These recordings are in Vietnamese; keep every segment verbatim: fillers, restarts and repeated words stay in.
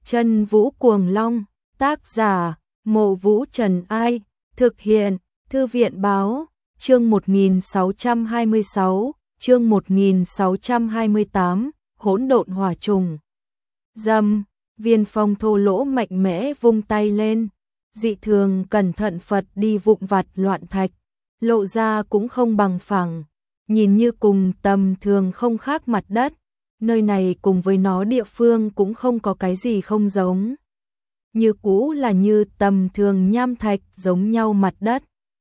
Chân Vũ Cuồng Long, tác giả, Mộ Vũ Trần Ai, thực hiện, Thư viện Báo, chương một nghìn sáu trăm hai mươi sáu, chương một nghìn sáu trăm hai mươi tám, hỗn độn hỏa trùng. Dầm, Viên Phong thô lỗ mạnh mẽ vung tay lên, dị thường cẩn thận Phật đi vụn vặt loạn thạch, lộ ra cũng không bằng phẳng, nhìn như cùng tầm thường không khác mặt đất. Nơi này cùng với nó địa phương cũng không có cái gì không giống. Như cũ là như tầm thường nham thạch giống nhau mặt đất.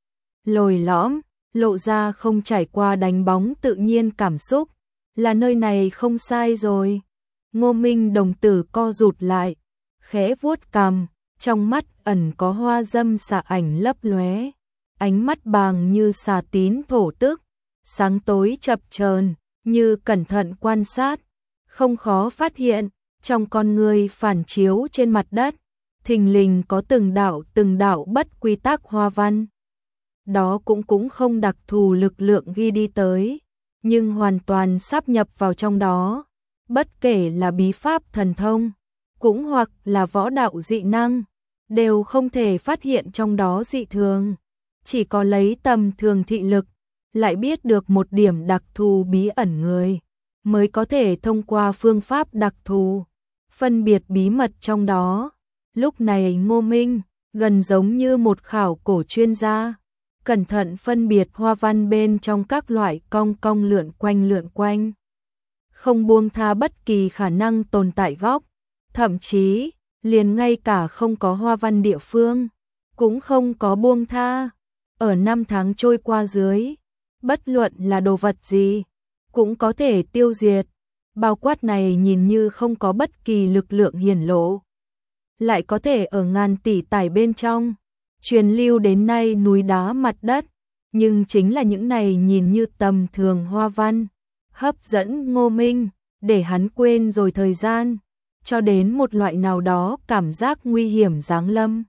Lồi lõm, lộ ra không trải qua đánh bóng tự nhiên cảm xúc. Là nơi này không sai rồi. Ngô Minh đồng tử co rụt lại, khẽ vuốt cằm, trong mắt ẩn có hoa dâm xạ ảnh lấp lóe. Ánh mắt bàng như xà tín thổ tức, sáng tối chập chờn, như cẩn thận quan sát. Không khó phát hiện, trong con người phản chiếu trên mặt đất, thình lình có từng đạo từng đạo bất quy tắc hoa văn. Đó cũng cũng không đặc thù lực lượng ghi đi tới, nhưng hoàn toàn sáp nhập vào trong đó. Bất kể là bí pháp thần thông, cũng hoặc là võ đạo dị năng, đều không thể phát hiện trong đó dị thường. Chỉ có lấy tầm thường thị lực, lại biết được một điểm đặc thù bí ẩn người, mới có thể thông qua phương pháp đặc thù, phân biệt bí mật trong đó. Lúc này Ngô Minh, gần giống như một khảo cổ chuyên gia, cẩn thận phân biệt hoa văn bên trong các loại cong cong lượn quanh lượn quanh. Không buông tha bất kỳ khả năng tồn tại góc, thậm chí, liền ngay cả không có hoa văn địa phương, cũng không có buông tha. Ở năm tháng trôi qua dưới, bất luận là đồ vật gì, cũng có thể tiêu diệt. Bao quát này nhìn như không có bất kỳ lực lượng hiển lộ, lại có thể ở ngàn tỷ tải bên trong, truyền lưu đến nay núi đá mặt đất. Nhưng chính là những này nhìn như tầm thường hoa văn, hấp dẫn Ngô Minh, để hắn quên rồi thời gian, cho đến một loại nào đó cảm giác nguy hiểm giáng lâm.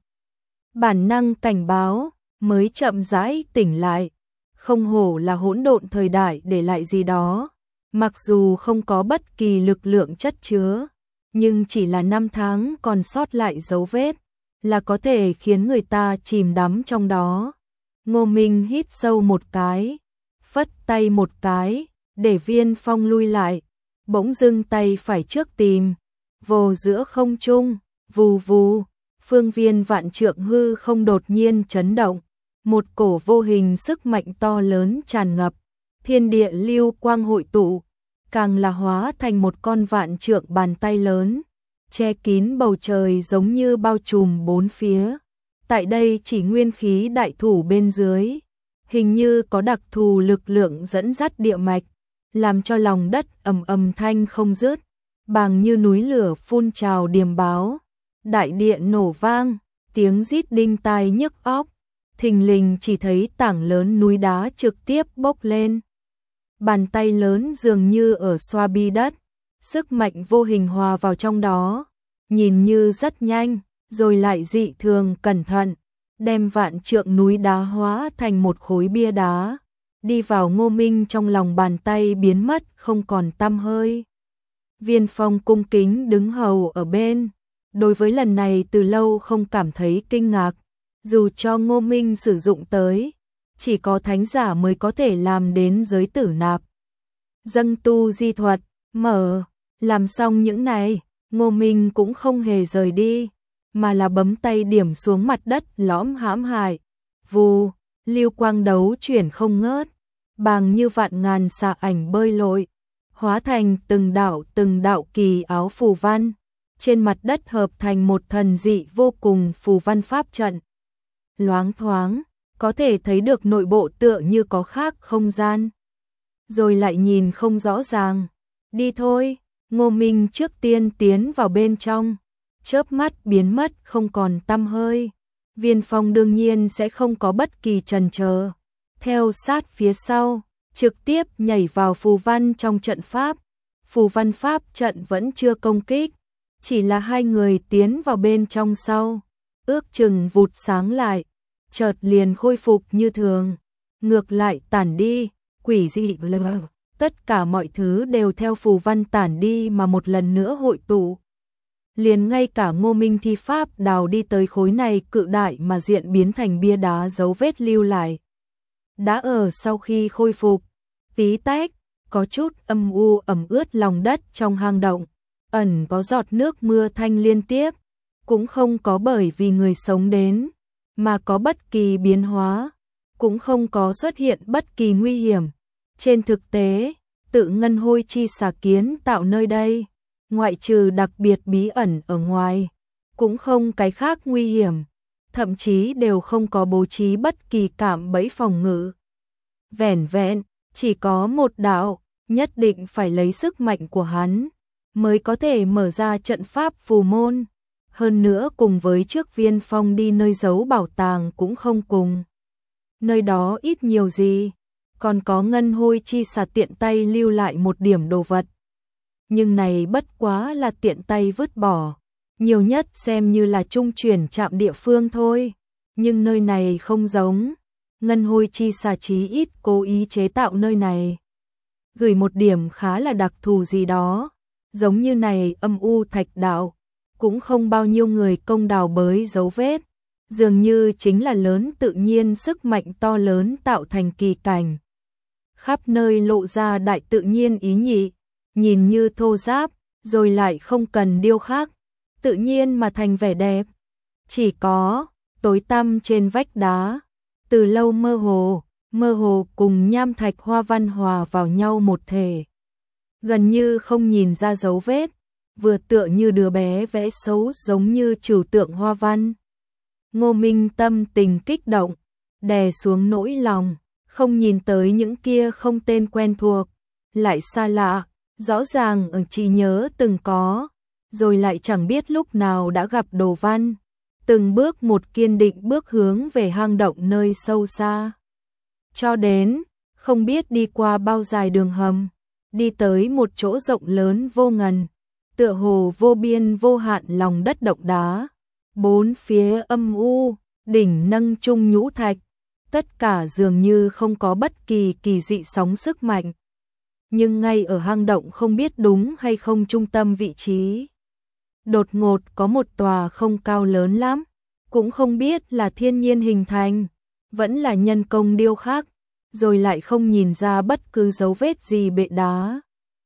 Bản năng cảnh báo, mới chậm rãi tỉnh lại. Không hổ là hỗn độn thời đại để lại gì đó, mặc dù không có bất kỳ lực lượng chất chứa, nhưng chỉ là năm tháng còn sót lại dấu vết, là có thể khiến người ta chìm đắm trong đó. Ngô Minh hít sâu một cái, phất tay một cái, để Viên Phong lui lại, bỗng dưng tay phải trước tìm, vồ giữa không trung, vù vù, phương viên vạn trượng hư không đột nhiên chấn động. Một cổ vô hình sức mạnh to lớn tràn ngập, thiên địa lưu quang hội tụ, càng là hóa thành một con vạn trượng bàn tay lớn, che kín bầu trời giống như bao trùm bốn phía. Tại đây chỉ nguyên khí đại thủ bên dưới, hình như có đặc thù lực lượng dẫn dắt địa mạch, làm cho lòng đất ầm ầm thanh không dứt, bàng như núi lửa phun trào điềm báo. Đại địa nổ vang, tiếng rít đinh tai nhức óc. Thình lình chỉ thấy tảng lớn núi đá trực tiếp bốc lên. Bàn tay lớn dường như ở xoa bi đất, sức mạnh vô hình hòa vào trong đó, nhìn như rất nhanh, rồi lại dị thường cẩn thận, đem vạn trượng núi đá hóa thành một khối bia đá, đi vào Ngô Minh trong lòng bàn tay biến mất không còn tăm hơi. Viên Phong cung kính đứng hầu ở bên, đối với lần này từ lâu không cảm thấy kinh ngạc. Dù cho Ngô Minh sử dụng tới, chỉ có thánh giả mới có thể làm đến giới tử nạp. Dâng tu di thuật, mở, làm xong những này, Ngô Minh cũng không hề rời đi, mà là bấm tay điểm xuống mặt đất lõm hãm hại. Vù, lưu quang đấu chuyển không ngớt, bàng như vạn ngàn xạ ảnh bơi lội, hóa thành từng đạo từng đạo kỳ áo phù văn, trên mặt đất hợp thành một thần dị vô cùng phù văn pháp trận. Loáng thoáng, có thể thấy được nội bộ tựa như có khác không gian. Rồi lại nhìn không rõ ràng. Đi thôi, Ngô Minh trước tiên tiến vào bên trong, chớp mắt biến mất không còn tăm hơi. Viên Phong đương nhiên sẽ không có bất kỳ chần chờ, theo sát phía sau, trực tiếp nhảy vào phù văn trong trận pháp. Phù văn pháp trận vẫn chưa công kích, chỉ là hai người tiến vào bên trong sau, ước chừng vụt sáng lại, chợt liền khôi phục như thường, ngược lại tản đi, quỷ dị lờ. Tất cả mọi thứ đều theo phù văn tản đi mà một lần nữa hội tụ. liền ngay cả Ngô Minh thi pháp đào đi tới khối này cự đại mà diện biến thành bia đá dấu vết lưu lại. Đã ở sau khi khôi phục, tí tách, có chút âm u ẩm ướt lòng đất trong hang động, ẩn có giọt nước mưa thanh liên tiếp, cũng không có bởi vì người sống đến, mà có bất kỳ biến hóa, cũng không có xuất hiện bất kỳ nguy hiểm. Trên thực tế, tự ngân hôi chi xà kiến tạo nơi đây, ngoại trừ đặc biệt bí ẩn ở ngoài, cũng không cái khác nguy hiểm, thậm chí đều không có bố trí bất kỳ cạm bẫy phòng ngự. Vẻn vẹn, chỉ có một đạo, nhất định phải lấy sức mạnh của hắn, mới có thể mở ra trận pháp phù môn. Hơn nữa cùng với trước Viên Phong đi nơi giấu bảo tàng cũng không cùng. Nơi đó ít nhiều gì, còn có ngân hôi chi xà tiện tay lưu lại một điểm đồ vật. Nhưng này bất quá là tiện tay vứt bỏ, nhiều nhất xem như là trung chuyển trạm địa phương thôi. Nhưng nơi này không giống, ngân hôi chi xà chí ít cố ý chế tạo nơi này. Gửi một điểm khá là đặc thù gì đó, giống như này âm u thạch đạo, cũng không bao nhiêu người công đào bới dấu vết, dường như chính là lớn tự nhiên sức mạnh to lớn tạo thành kỳ cảnh. Khắp nơi lộ ra đại tự nhiên ý nhị, nhìn như thô ráp, rồi lại không cần điêu khắc, tự nhiên mà thành vẻ đẹp. Chỉ có tối tăm trên vách đá, từ lâu mơ hồ, mơ hồ cùng nham thạch hoa văn hòa vào nhau một thể. Gần như không nhìn ra dấu vết, vừa tựa như đứa bé vẽ xấu giống như trừu tượng hoa văn. Ngô Minh tâm tình kích động, đè xuống nỗi lòng, không nhìn tới những kia không tên quen thuộc, lại xa lạ, rõ ràng ở trí nhớ từng có, rồi lại chẳng biết lúc nào đã gặp đồ văn, từng bước một kiên định bước hướng về hang động nơi sâu xa. Cho đến, không biết đi qua bao dài đường hầm, đi tới một chỗ rộng lớn vô ngần, tựa hồ vô biên vô hạn lòng đất động đá, bốn phía âm u, đỉnh nâng trung nhũ thạch, tất cả dường như không có bất kỳ kỳ dị sóng sức mạnh. Nhưng ngay ở hang động không biết đúng hay không trung tâm vị trí, đột ngột có một tòa không cao lớn lắm, cũng không biết là thiên nhiên hình thành, vẫn là nhân công điêu khắc, rồi lại không nhìn ra bất cứ dấu vết gì bệ đá.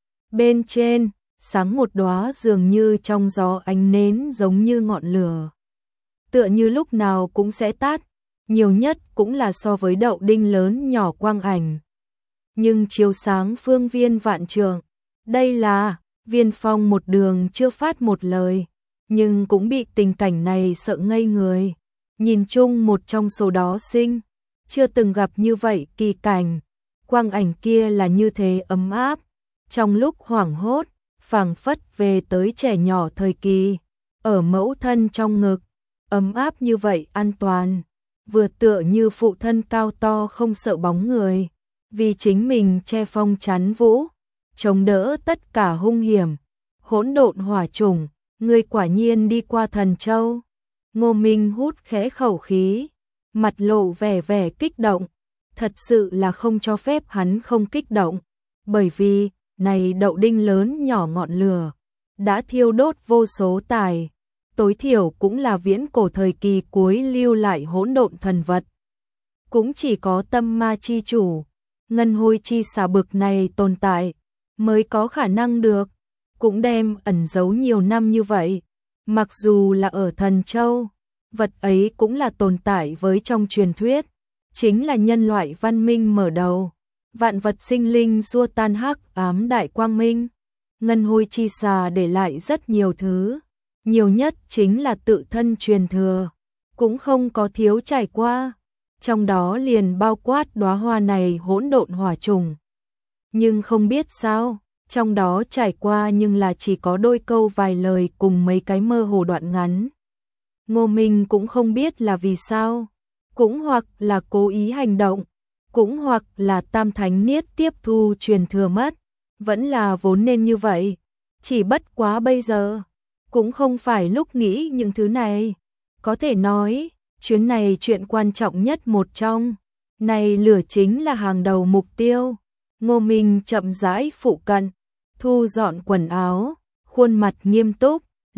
Bên trên, sáng một đóa dường như trong gió ánh nến giống như ngọn lửa, tựa như lúc nào cũng sẽ tắt, nhiều nhất cũng là so với đậu đinh lớn nhỏ quang ảnh. Nhưng chiếu sáng phương viên vạn trượng, đây là, Viên Phong một đường chưa phát một lời, nhưng cũng bị tình cảnh này sợ ngây người. Nhìn chung một trong số đó sinh, chưa từng gặp như vậy kỳ cảnh, quang ảnh kia là như thế ấm áp, trong lúc hoảng hốt, phảng phất về tới trẻ nhỏ thời kỳ, ở mẫu thân trong ngực, ấm áp như vậy an toàn, vừa tựa như phụ thân cao to không sợ bóng người, vì chính mình che phong chắn vũ, chống đỡ tất cả hung hiểm. Hỗn độn hỏa trùng, ngươi quả nhiên đi qua Thần Châu. Ngô Minh hút khẽ khẩu khí, mặt lộ vẻ vẻ kích động, thật sự là không cho phép hắn không kích động, bởi vì, này đậu đinh lớn nhỏ ngọn lửa, đã thiêu đốt vô số tài, tối thiểu cũng là viễn cổ thời kỳ cuối lưu lại hỗn độn thần vật. Cũng chỉ có tâm ma chi chủ, ngân hôi chi xà bực này tồn tại, mới có khả năng được, cũng đem ẩn giấu nhiều năm như vậy. Mặc dù là ở Thần Châu, vật ấy cũng là tồn tại với trong truyền thuyết, chính là nhân loại văn minh mở đầu, vạn vật sinh linh xua tan hắc ám đại quang minh. Ngân hôi chi xà để lại rất nhiều thứ, nhiều nhất chính là tự thân truyền thừa, cũng không có thiếu trải qua, trong đó liền bao quát đóa hoa này hỗn độn hỏa trùng. Nhưng không biết sao, trong đó trải qua nhưng là chỉ có đôi câu vài lời cùng mấy cái mơ hồ đoạn ngắn. Ngô Minh cũng không biết là vì sao, cũng hoặc là cố ý hành động, cũng hoặc là Tam Thánh Niết tiếp thu truyền thừa mất, vẫn là vốn nên như vậy, chỉ bất quá bây giờ, cũng không phải lúc nghĩ những thứ này. Có thể nói, chuyến này chuyện quan trọng nhất một trong, này lửa chính là hàng đầu mục tiêu. Ngô Minh chậm rãi phụ cận, thu dọn quần áo, khuôn mặt nghiêm túc,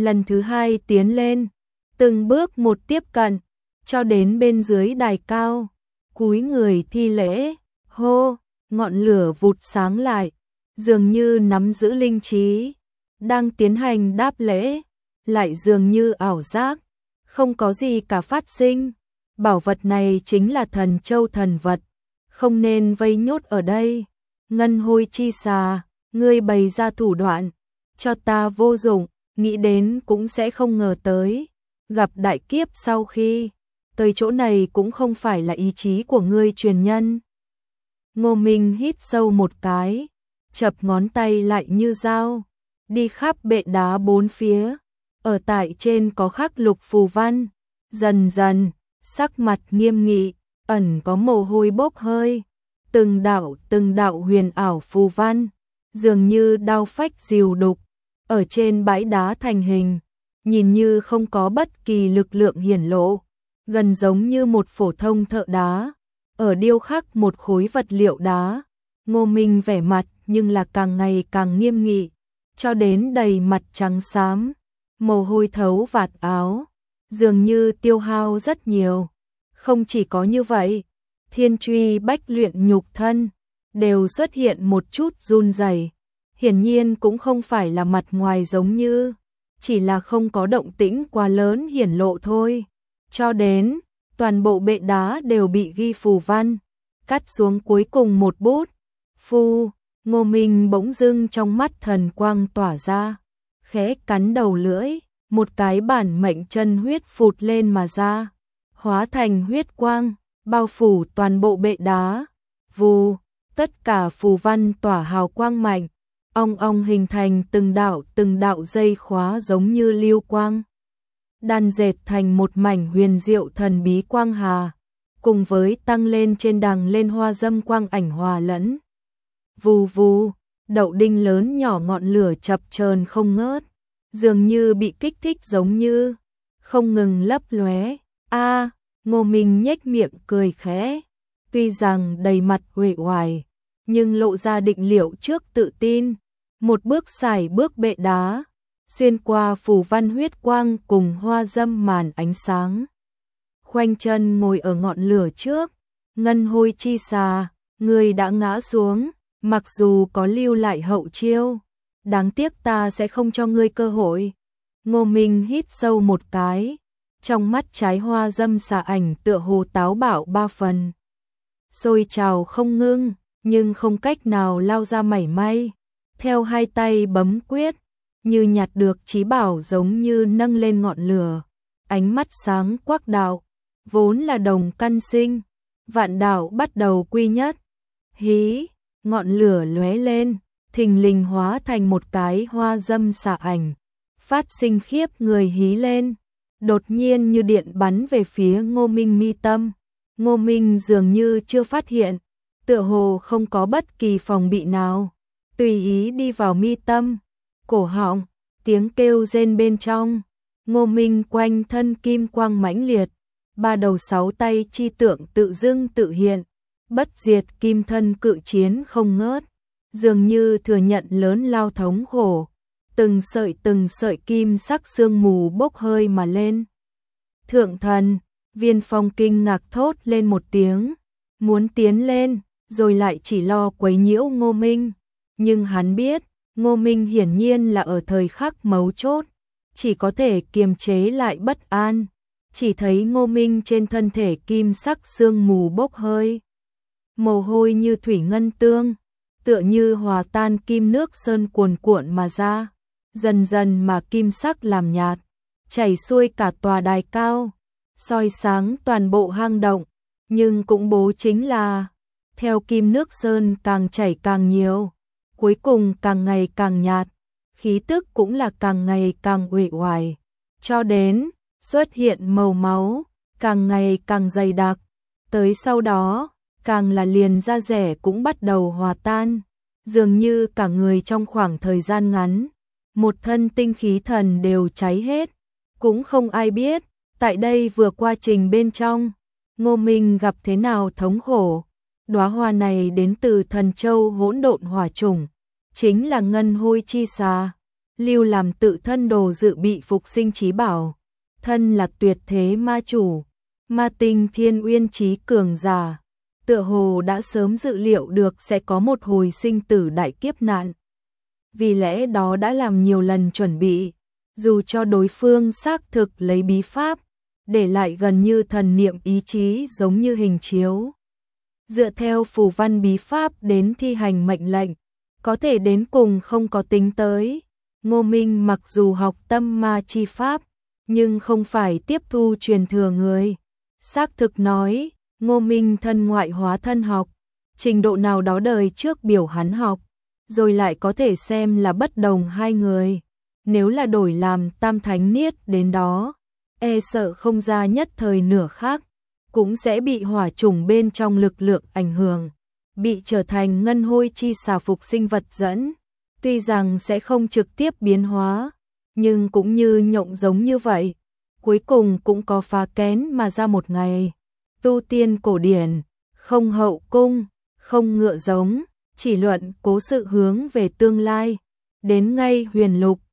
lần thứ hai tiến lên, từng bước một tiếp cận, cho đến bên dưới đài cao, cúi người thi lễ, hô, ngọn lửa vụt sáng lại, dường như nắm giữ linh trí, đang tiến hành đáp lễ, lại dường như ảo giác, không có gì cả phát sinh. Bảo vật này chính là thần châu thần vật, không nên vây nhốt ở đây. Ngân hôi chi xà, ngươi bày ra thủ đoạn, cho ta vô dụng, nghĩ đến cũng sẽ không ngờ tới. Gặp đại kiếp sau khi tới chỗ này cũng không phải là ý chí của ngươi truyền nhân. Ngô Minh hít sâu một cái, chập ngón tay lại như dao, đi khắp bệ đá bốn phía, ở tại trên có khắc lục phù văn, dần dần, sắc mặt nghiêm nghị, ẩn có mồ hôi bốc hơi, từng đạo từng đạo huyền ảo phù văn, dường như đao phách diều đục, ở trên bãi đá thành hình, nhìn như không có bất kỳ lực lượng hiển lộ, gần giống như một phổ thông thợ đá, ở điêu khắc một khối vật liệu đá. Ngô Minh vẻ mặt nhưng là càng ngày càng nghiêm nghị, cho đến đầy mặt trắng xám, mồ hôi thấu vạt áo, dường như tiêu hao rất nhiều. Không chỉ có như vậy, thiên truy bách luyện nhục thân, đều xuất hiện một chút run rẩy, hiển nhiên cũng không phải là mặt ngoài giống như, chỉ là không có động tĩnh quá lớn hiển lộ thôi. Cho đến, toàn bộ bệ đá đều bị ghi phù văn, cắt xuống cuối cùng một bút. Phu, Ngô Minh bỗng dưng trong mắt thần quang tỏa ra, khẽ cắn đầu lưỡi, một cái bản mệnh chân huyết phụt lên mà ra, hóa thành huyết quang, bao phủ toàn bộ bệ đá. Vù, tất cả phù văn tỏa hào quang mạnh, ong ong hình thành từng đạo từng đạo dây khóa giống như lưu quang, đan dệt thành một mảnh huyền diệu thần bí quang hà, cùng với tăng lên trên đằng lên hoa dâm quang ảnh hòa lẫn. Vù vù, đậu đinh lớn nhỏ ngọn lửa chập chờn không ngớt, dường như bị kích thích giống như, không ngừng lấp lóe. A, Ngô Minh nhếch miệng cười khẽ, tuy rằng đầy mặt uể oải, nhưng lộ ra định liệu trước tự tin, một bước xài bước bệ đá, xuyên qua phù văn huyết quang cùng hoa dâm màn ánh sáng. Khoanh chân ngồi ở ngọn lửa trước, ngân hôi chi xà, người đã ngã xuống, mặc dù có lưu lại hậu chiêu, đáng tiếc ta sẽ không cho ngươi cơ hội. Ngô Minh hít sâu một cái, trong mắt trái hoa dâm xà ảnh tựa hồ táo bạo ba phần, sôi trào không ngưng, nhưng không cách nào lao ra mảy may. Theo hai tay bấm quyết, như nhặt được chí bảo giống như nâng lên ngọn lửa, ánh mắt sáng quắc đạo, vốn là đồng căn sinh, vạn đạo bắt đầu quy nhất. Hí, ngọn lửa lóe lên, thình lình hóa thành một cái hoa dâm xà ảnh, phát sinh khiếp người hí lên, đột nhiên như điện bắn về phía Ngô Minh mi tâm. Ngô Minh dường như chưa phát hiện, tựa hồ không có bất kỳ phòng bị nào, tùy ý đi vào mi tâm, cổ họng, tiếng kêu rên bên trong. Ngô Minh quanh thân kim quang mãnh liệt, ba đầu sáu tay chi tượng tự dưng tự hiện, bất diệt kim thân cự chiến không ngớt, dường như thừa nhận lớn lao thống khổ, từng sợi từng sợi kim sắc sương mù bốc hơi mà lên. Thượng thần, Viên Phong kinh ngạc thốt lên một tiếng, muốn tiến lên, rồi lại chỉ lo quấy nhiễu Ngô Minh, nhưng hắn biết, Ngô Minh hiển nhiên là ở thời khắc mấu chốt, chỉ có thể kiềm chế lại bất an. Chỉ thấy Ngô Minh trên thân thể kim sắc sương mù bốc hơi, mồ hôi như thủy ngân tương, tựa như hòa tan kim nước sơn cuồn cuộn mà ra, dần dần mà kim sắc làm nhạt, chảy xuôi cả tòa đài cao, soi sáng toàn bộ hang động, nhưng cũng bố chính là, theo kim nước sơn càng chảy càng nhiều, cuối cùng càng ngày càng nhạt, khí tức cũng là càng ngày càng uể oải, cho đến xuất hiện màu máu, càng ngày càng dày đặc, tới sau đó, càng là liền da rẻ cũng bắt đầu hòa tan, dường như cả người trong khoảng thời gian ngắn, một thân tinh khí thần đều cháy hết, cũng không ai biết, tại đây vừa qua trình bên trong, Ngô Minh gặp thế nào thống khổ. Đóa hoa này đến từ thần châu hỗn độn hỏa chủng, chính là ngân hôi chi xà, lưu làm tự thân đồ dự bị phục sinh trí bảo, thân là tuyệt thế ma chủ, ma tinh thiên uyên trí cường giả, tựa hồ đã sớm dự liệu được sẽ có một hồi sinh tử đại kiếp nạn. Vì lẽ đó đã làm nhiều lần chuẩn bị, dù cho đối phương xác thực lấy bí pháp, để lại gần như thần niệm ý chí giống như hình chiếu. Dựa theo phù văn bí pháp đến thi hành mệnh lệnh, có thể đến cùng không có tính tới. Ngô Minh mặc dù học tâm ma chi pháp, nhưng không phải tiếp thu truyền thừa người. Xác thực nói, Ngô Minh thân ngoại hóa thân học, trình độ nào đó đời trước biểu hắn học, rồi lại có thể xem là bất đồng hai người. Nếu là đổi làm tam thánh niết đến đó, e sợ không ra nhất thời nửa khác, cũng sẽ bị hỏa chủng bên trong lực lượng ảnh hưởng, bị trở thành ngân hôi chi xà phục sinh vật dẫn. Tuy rằng sẽ không trực tiếp biến hóa, nhưng cũng như nhộng giống như vậy, cuối cùng cũng có phá kén mà ra một ngày. Tu tiên cổ điển, không hậu cung, không ngựa giống, chỉ luận cố sự hướng về tương lai. Đến ngay huyền lục,